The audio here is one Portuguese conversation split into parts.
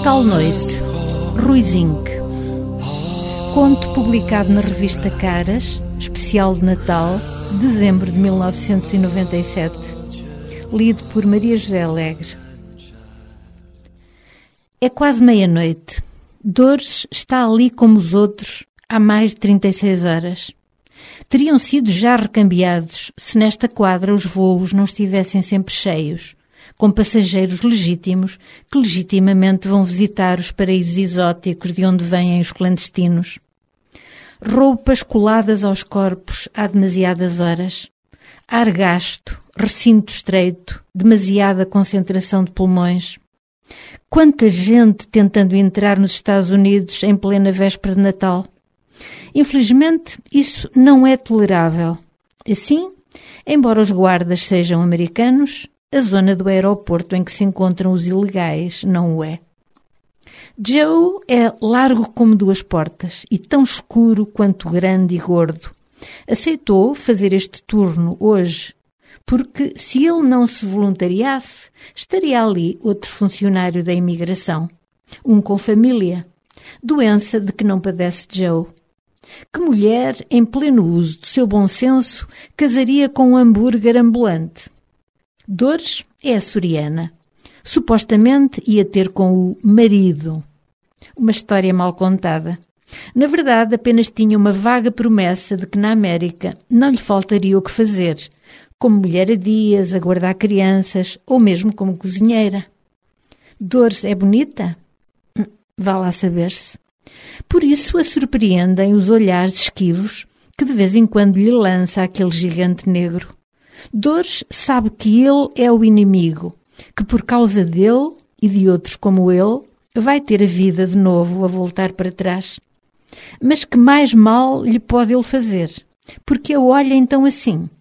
Tal noite, Ruizinho. Conto publicado na revista Caras, especial de Natal, dezembro de 1997. Lido por Maria José Alegre. É quase meia-noite. Dores está ali como os outros há mais de 36 horas. Teriam sido já recambiados se nesta quadra os voos não estivessem sempre cheios, com passageiros legítimos que legitimamente vão visitar os paraísos exóticos de onde vêm os clandestinos. Roupas coladas aos corpos há demasiadas horas. Ar gasto, recinto estreito, demasiada concentração de pulmões. Quanta gente tentando entrar nos Estados Unidos em plena véspera de Natal. Infelizmente, isso não é tolerável. Assim, embora os guardas sejam americanos, a zona do aeroporto em que se encontram os ilegais não o é. Joe é largo como duas portas e tão escuro quanto grande e gordo. Aceitou fazer este turno hoje, porque se ele não se voluntariasse, estaria ali outro funcionário da imigração, um com família, doença de que não padece Joe. Que mulher, em pleno uso do seu bom senso, casaria com um hambúrguer ambulante? Dores é açoriana. Supostamente ia ter com o marido. Uma história mal contada. Na verdade, apenas tinha uma vaga promessa de que na América não lhe faltaria o que fazer, como mulher a dias, a guardar crianças ou mesmo como cozinheira. Dores é bonita? Vá lá saber-se. Por isso a surpreendem os olhares esquivos que de vez em quando lhe lança aquele gigante negro. Dores sabe que ele é o inimigo, que por causa dele e de outros como ele, vai ter a vida de novo a voltar para trás. Mas que mais mal lhe pode ele fazer? Porque a olha então assim.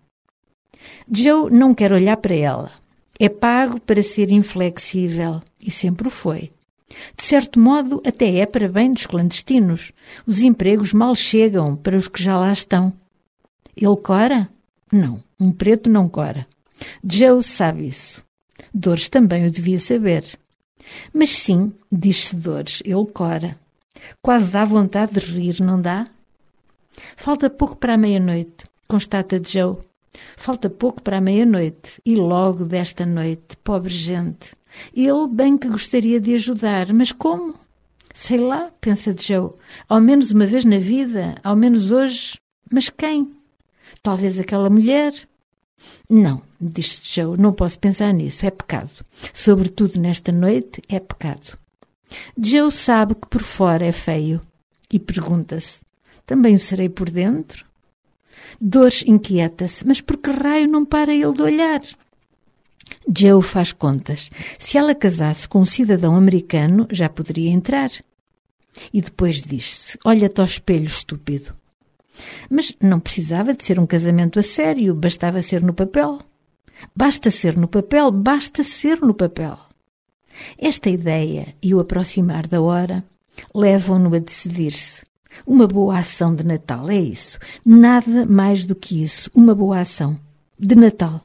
Joe não quer olhar para ela. É pago para ser inflexível, e sempre o foi. De certo modo, até é para bem dos clandestinos. Os empregos mal chegam para os que já lá estão. Ele cora? Não, um preto não cora. Joe sabe isso. Dores também o devia saber. Mas sim, diz-se Dores, ele cora. Quase dá vontade de rir, não dá? Falta pouco para a meia-noite, constata Joe. Falta pouco para a meia-noite, e logo desta noite, pobre gente. Ele bem que gostaria de ajudar, mas como? Sei lá, pensa Joe, ao menos uma vez na vida, ao menos hoje. Mas quem? Talvez aquela mulher? Não, disse Joe, não posso pensar nisso, é pecado. Sobretudo nesta noite, é pecado. Joe sabe que por fora é feio e pergunta-se, também o serei por dentro? Dores inquieta-se, mas por que raio não para ele de olhar? Joe faz contas. Se ela casasse com um cidadão americano, já poderia entrar. E depois diz-se, olha-te ao espelho, estúpido. Mas não precisava de ser um casamento a sério, bastava ser no papel. Basta ser no papel, basta ser no papel. Esta ideia e o aproximar da hora levam-no a decidir-se. Uma boa ação de Natal, é isso. Nada mais do que isso, uma boa ação de Natal.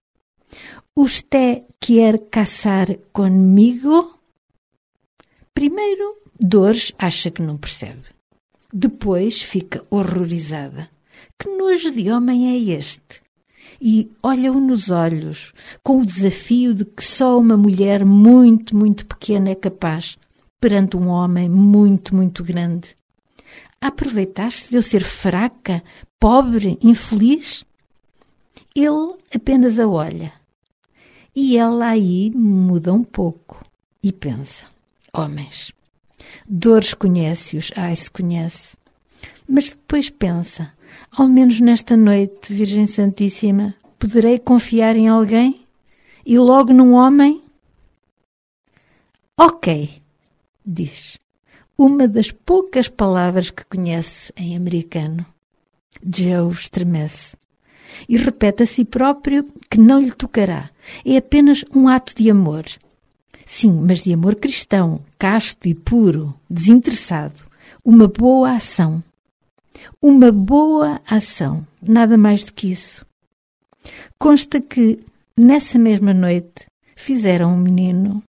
Usted quer casar comigo? Primeiro, Dores acha que não percebe. Depois fica horrorizada. Que nojo de homem é este? E olha-o nos olhos, com o desafio de que só uma mulher muito, muito pequena é capaz, perante um homem muito, muito grande. A aproveitar-se de eu ser fraca, pobre, infeliz? Ele apenas a olha. E ela aí muda um pouco e pensa, homens. Dores conhece-os, se conhece. Mas depois pensa, ao menos nesta noite, Virgem Santíssima, poderei confiar em alguém? E logo num homem? Ok, diz. Uma das poucas palavras que conhece em americano. Joe estremece. E repete a si próprio que não lhe tocará. É apenas um ato de amor. Sim, mas de amor cristão, casto e puro, desinteressado. Uma boa ação. Uma boa ação. Nada mais do que isso. Consta que, nessa mesma noite, fizeram um menino